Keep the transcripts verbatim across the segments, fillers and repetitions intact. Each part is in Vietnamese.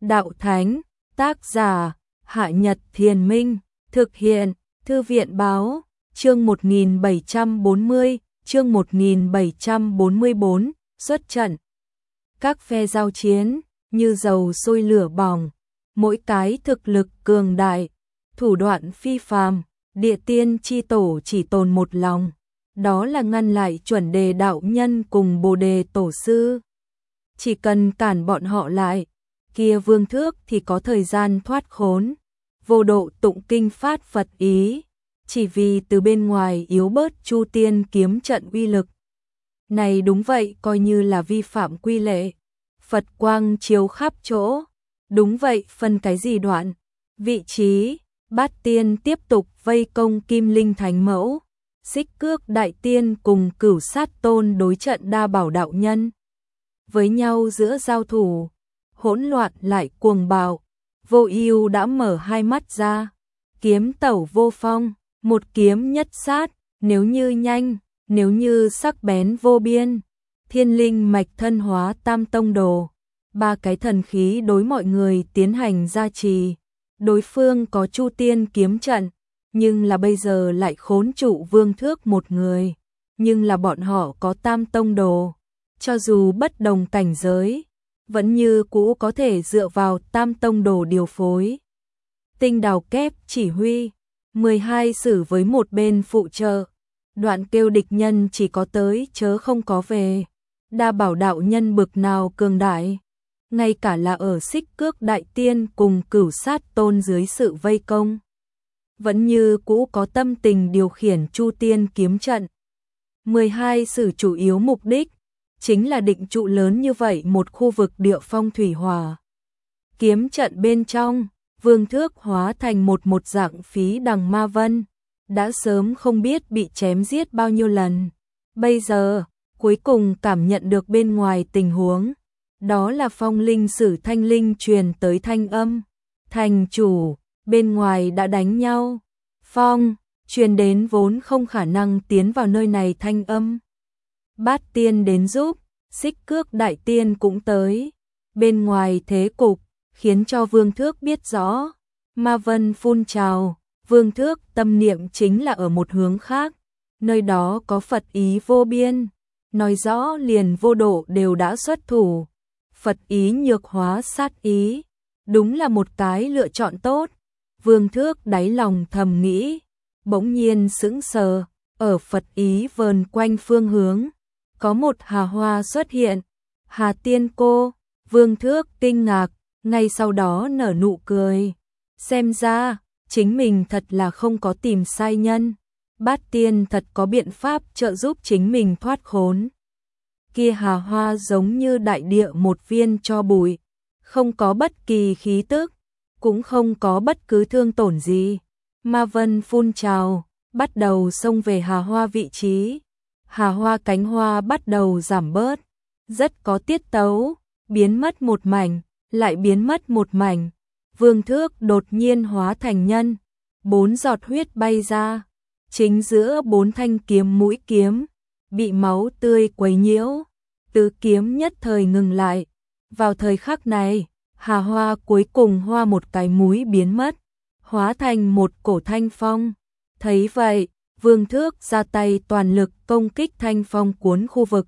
Đạo Thánh, tác giả, Hạ Nhật Thiền Minh, thực hiện, Thư viện Báo, chương một nghìn bảy trăm bốn mươi, chương một nghìn bảy trăm bốn mươi bốn, xuất trận. Các phe giao chiến, như dầu sôi lửa bỏng, mỗi cái thực lực cường đại, thủ đoạn phi phàm, địa tiên chi tổ chỉ tồn một lòng, đó là ngăn lại chuẩn đề đạo nhân cùng bồ đề tổ sư. Chỉ cần cản bọn họ lại, kia Vương Thước thì có thời gian thoát khốn, vô độ tụng kinh phát Phật ý, chỉ vì từ bên ngoài yếu bớt Chu Tiên kiếm trận uy lực. Này đúng vậy, coi như là vi phạm quy lệ. Phật quang chiếu khắp chỗ. Đúng vậy, phân cái gì đoạn, vị trí, Bát Tiên tiếp tục vây công Kim Linh Thánh Mẫu, Xích Cước Đại Tiên cùng Cửu Sát Tôn đối trận Đa Bảo đạo nhân. Với nhau giữa giao thủ, hỗn loạn lại cuồng bạo, Vô Ưu đã mở hai mắt ra, kiếm tẩu vô phong, một kiếm nhất sát, nếu như nhanh, nếu như sắc bén vô biên. Thiên linh mạch thân hóa tam tông đồ, ba cái thần khí đối mọi người tiến hành gia trì. Đối phương có Chu Tiên kiếm trận, nhưng là bây giờ lại khốn trụ Vương Thước một người, nhưng là bọn họ có tam tông đồ, cho dù bất đồng cảnh giới, vẫn như cũ có thể dựa vào tam tông đồ điều phối. Tinh đào kép chỉ huy, mười hai sử với một bên phụ trợ, đoạn kêu địch nhân chỉ có tới chớ không có về. Đa Bảo đạo nhân bực nào cường đại, ngay cả là ở Xích Cước Đại Tiên cùng Cửu Sát Tôn dưới sự vây công, vẫn như cũ có tâm tình điều khiển Chu Tiên kiếm trận. mười hai sử chủ yếu mục đích chính là định trụ lớn như vậy một khu vực địa phong thủy hỏa. Kiếm trận bên trong, Vương Thước hóa thành một một dạng phí đằng ma vân, đã sớm không biết bị chém giết bao nhiêu lần. Bây giờ, cuối cùng cảm nhận được bên ngoài tình huống, đó là phong linh sử thanh linh truyền tới thanh âm. Thành chủ, bên ngoài đã đánh nhau. Phong, truyền đến vốn không khả năng tiến vào nơi này thanh âm. Bát Tiên đến giúp, Xích Cước Đại Tiên cũng tới. Bên ngoài thế cục, khiến cho Vương Thước biết rõ. Ma vân phun trào, Vương Thước tâm niệm chính là ở một hướng khác. Nơi đó có Phật ý vô biên, nói rõ liền vô độ đều đã xuất thủ. Phật ý nhược hóa sát ý, đúng là một cái lựa chọn tốt. Vương Thước đáy lòng thầm nghĩ, bỗng nhiên sững sờ, ở Phật ý vờn quanh phương hướng, có một hà hoa xuất hiện. Hà Tiên cô, Vương Thước kinh ngạc, ngay sau đó nở nụ cười. Xem ra, chính mình thật là không có tìm sai nhân. Bát Tiên thật có biện pháp trợ giúp chính mình thoát khốn. Kia hà hoa giống như đại địa một viên tro bụi, không có bất kỳ khí tức, cũng không có bất cứ thương tổn gì. Ma vân phun trào, bắt đầu xông về hà hoa vị trí. Hà hoa cánh hoa bắt đầu giảm bớt, rất có tiết tấu, biến mất một mảnh, lại biến mất một mảnh. Vương Thước đột nhiên hóa thành nhân, bốn giọt huyết bay ra, chính giữa bốn thanh kiếm mũi kiếm, bị máu tươi quấy nhiễu, tứ kiếm nhất thời ngừng lại. Vào thời khắc này, hà hoa cuối cùng hoa một cái múi biến mất, hóa thành một cổ thanh phong. Thấy vậy, Vương Thước ra tay toàn lực công kích thanh phong cuốn khu vực.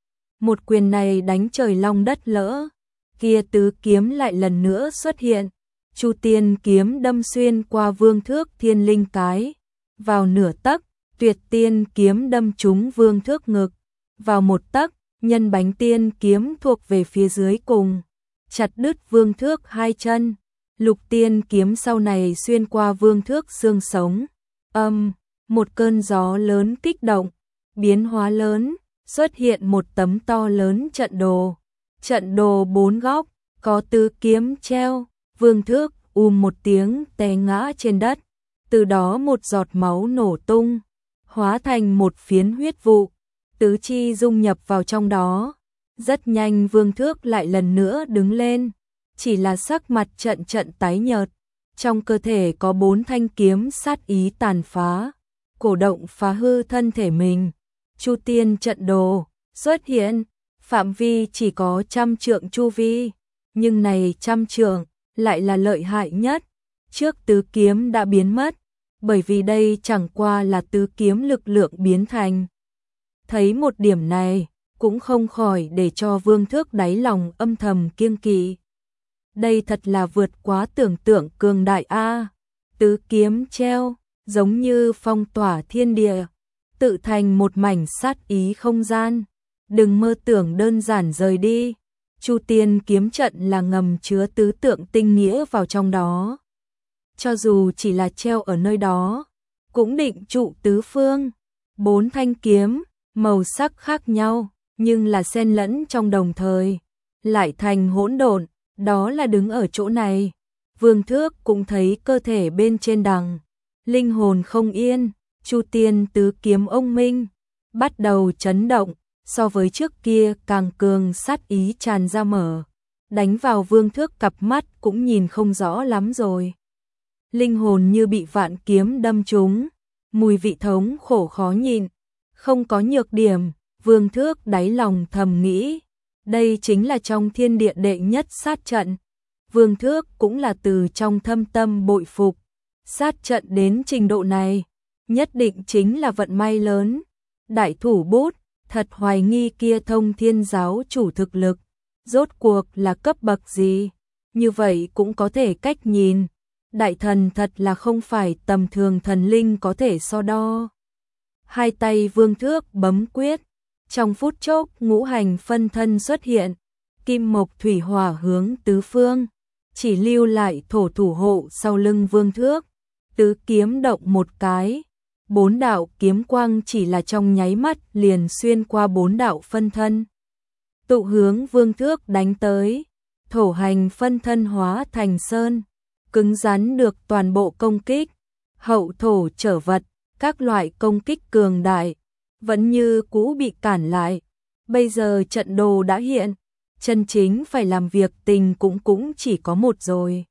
Một quyền này đánh trời long đất lỡ, kia tứ kiếm lại lần nữa xuất hiện. Chu Tiên kiếm đâm xuyên qua Vương Thước thiên linh cái, vào nửa tấc, Tuyệt Tiên kiếm đâm trúng Vương Thước ngực, vào một tấc, Nhân Bánh Tiên kiếm thuộc về phía dưới cùng, chặt đứt Vương Thước hai chân. Lục Tiên kiếm sau này xuyên qua Vương Thước xương sống. Âm, một cơn gió lớn kích động, biến hóa lớn, xuất hiện một tấm to lớn trận đồ. Trận đồ bốn góc, có tứ kiếm treo, Vương Thước ùm một tiếng té ngã trên đất, từ đó một giọt máu nổ tung, hóa thành một phiến huyết vụ, tứ chi dung nhập vào trong đó. Rất nhanh Vương Thước lại lần nữa đứng lên, chỉ là sắc mặt trận trận tái nhợt, trong cơ thể có bốn thanh kiếm sát ý tàn phá, cổ động phá hư thân thể mình. Chu Tiên trận đồ xuất hiện, phạm vi chỉ có trăm trượng chu vi, nhưng này trăm trượng lại là lợi hại nhất. Trước tứ kiếm đã biến mất, bởi vì đây chẳng qua là tứ kiếm lực lượng biến thành. Thấy một điểm này, cũng không khỏi để cho Vương Thước đáy lòng âm thầm kiêng kỵ. Đây thật là vượt quá tưởng tượng cường đại a. Tứ kiếm treo, giống như phong tỏa thiên địa, tự thành một mảnh sát ý không gian. Đừng mơ tưởng đơn giản rời đi. Chu Tiên kiếm trận là ngầm chứa tứ tượng tinh nghĩa vào trong đó. Cho dù chỉ là treo ở nơi đó, cũng định trụ tứ phương. Bốn thanh kiếm, màu sắc khác nhau, nhưng là xen lẫn trong đồng thời, lại thành hỗn độn. Đó là đứng ở chỗ này, Vương Thước cũng thấy cơ thể bên trên đằng, linh hồn không yên. Chu Tiên tứ kiếm ông minh bắt đầu chấn động, so với trước kia càng cường sát ý tràn ra mở, đánh vào Vương Thước cặp mắt cũng nhìn không rõ lắm rồi. Linh hồn như bị vạn kiếm đâm trúng, mùi vị thống khổ khó nhịn, không có nhược điểm. Vương Thước đáy lòng thầm nghĩ, đây chính là trong thiên địa đệ nhất sát trận. Vương Thước cũng là từ trong thâm tâm bội phục, sát trận đến trình độ này, nhất định chính là vận may lớn. Đại thủ bút, thật hoài nghi kia Thông Thiên giáo chủ thực lực, rốt cuộc là cấp bậc gì, như vậy cũng có thể cách nhìn. Đại thần thật là không phải tầm thường thần linh có thể so đo. Hai tay Vương Thước bấm quyết, trong phút chốc ngũ hành phân thân xuất hiện, kim mộc thủy hỏa hướng tứ phương, chỉ lưu lại thổ thủ hộ sau lưng Vương Thước. Tứ kiếm động một cái, bốn đạo kiếm quang chỉ là trong nháy mắt liền xuyên qua bốn đạo phân thân, tụ hướng Vương Thước đánh tới. Thổ hành phân thân hóa thành sơn, cứng rắn được toàn bộ công kích. Hậu thổ trở vật, các loại công kích cường đại vẫn như cũ bị cản lại. Bây giờ trận đồ đã hiện, chân chính phải làm việc tình cũng cũng chỉ có một rồi.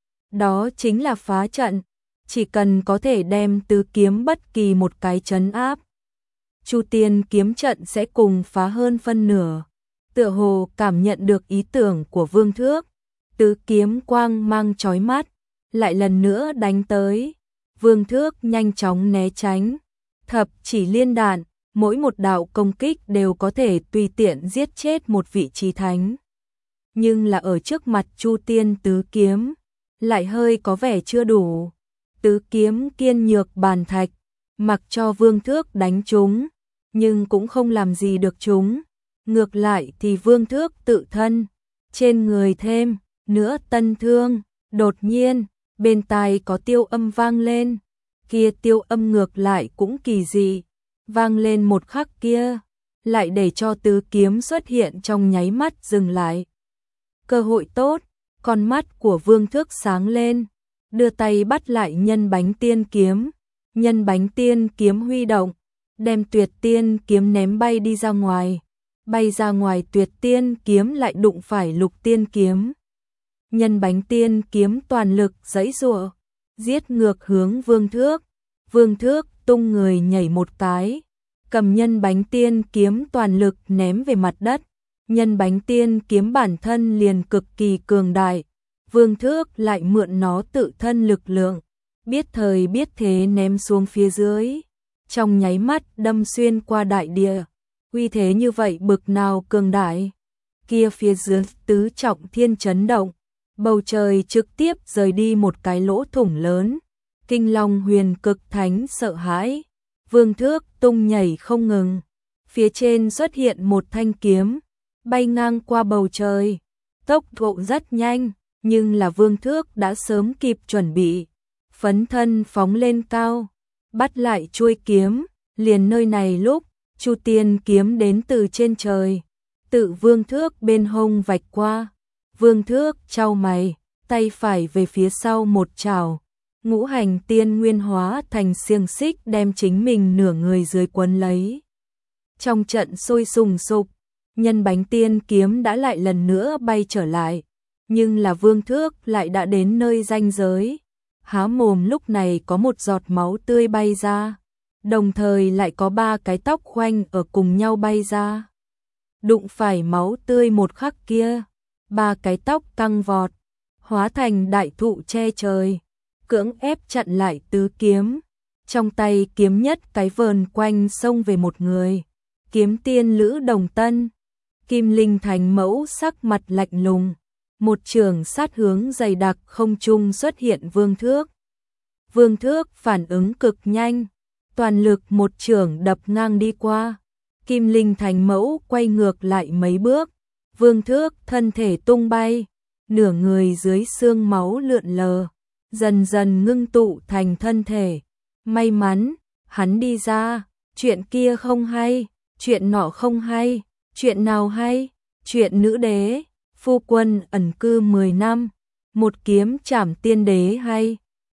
Đó chính là phá trận, chỉ cần có thể đem tứ kiếm bất kỳ một cái trấn áp, Chu Tiên kiếm trận sẽ cùng phá hơn phân nửa. Tựa hồ cảm nhận được ý tưởng của Vương Thước, tứ kiếm quang mang chói mắt, lại lần nữa đánh tới. Vương Thước nhanh chóng né tránh, thập chỉ liên đạn, mỗi một đạo công kích đều có thể tùy tiện giết chết một vị trí thánh. Nhưng là ở trước mặt Chu Tiên tứ kiếm, lại hơi có vẻ chưa đủ. Tứ kiếm kiên nhược bàn thạch, mặc cho Vương Thước đánh chúng, nhưng cũng không làm gì được chúng. Ngược lại thì Vương Thước tự thân, trên người thêm nữa tân thương. Đột nhiên, bên tai có tiêu âm vang lên, kia tiêu âm ngược lại cũng kỳ dị, vang lên một khắc kia, lại để cho tứ kiếm xuất hiện trong nháy mắt dừng lại. Cơ hội tốt, con mắt của Vương Thước sáng lên, đưa tay bắt lại nhân bánh tiên kiếm. Nhân bánh tiên kiếm huy động, đem tuyệt tiên kiếm ném bay đi ra ngoài. Bay ra ngoài tuyệt tiên kiếm lại đụng phải lục tiên kiếm. Nhân bánh tiên kiếm toàn lực giãy giụa, giết ngược hướng Vương Thước. Vương Thước tung người nhảy một cái, cầm nhân bánh tiên kiếm toàn lực ném về mặt đất. Nhân bánh tiên kiếm bản thân liền cực kỳ cường đại, Vương Thước lại mượn nó tự thân lực lượng, biết thời biết thế ném xuống phía dưới, trong nháy mắt đâm xuyên qua đại địa. Uy thế như vậy bực nào cường đại, kia phía dưới tứ trọng thiên chấn động, bầu trời trực tiếp rời đi một cái lỗ thủng lớn. Kinh Long Huyền Cực Thánh sợ hãi, Vương Thước tung nhảy không ngừng, phía trên xuất hiện một thanh kiếm, bay ngang qua bầu trời, tốc độ rất nhanh, nhưng là Vương Thước đã sớm kịp chuẩn bị, phấn thân phóng lên cao, bắt lại chuôi kiếm. Liền nơi này lúc Chu Tiên kiếm đến từ trên trời, tự Vương Thước bên hông vạch qua. Vương Thước chau mày, tay phải về phía sau một chảo, ngũ hành tiên nguyên hóa thành xiềng xích đem chính mình nửa người dưới quấn lấy. Trong trận sôi sùng sục, nhân bánh tiên kiếm đã lại lần nữa bay trở lại, nhưng là Vương Thước lại đã đến nơi ranh giới. Há mồm lúc này có một giọt máu tươi bay ra, đồng thời lại có ba cái tóc khoanh ở cùng nhau bay ra. Đụng phải máu tươi một khắc kia, ba cái tóc tăng vọt, hóa thành đại thụ che trời, cưỡng ép chặn lại tứ kiếm. Trong tay kiếm nhất cái vờn quanh xông về một người, kiếm tiên Lữ Đồng Tân. Kim Linh Thánh Mẫu sắc mặt lạnh lùng, một trường sát hướng dày đặc không trung xuất hiện Vương Thước. Vương Thước phản ứng cực nhanh, toàn lực một trường đập ngang đi qua. Kim Linh Thánh Mẫu quay ngược lại mấy bước, Vương Thước thân thể tung bay, nửa người dưới xương máu lượn lờ, dần dần ngưng tụ thành thân thể. May mắn, hắn đi ra, chuyện kia không hay, chuyện nọ không hay, chuyện nào hay, chuyện nữ đế, phu quân ẩn cư mười năm, một kiếm trảm tiên đế hay.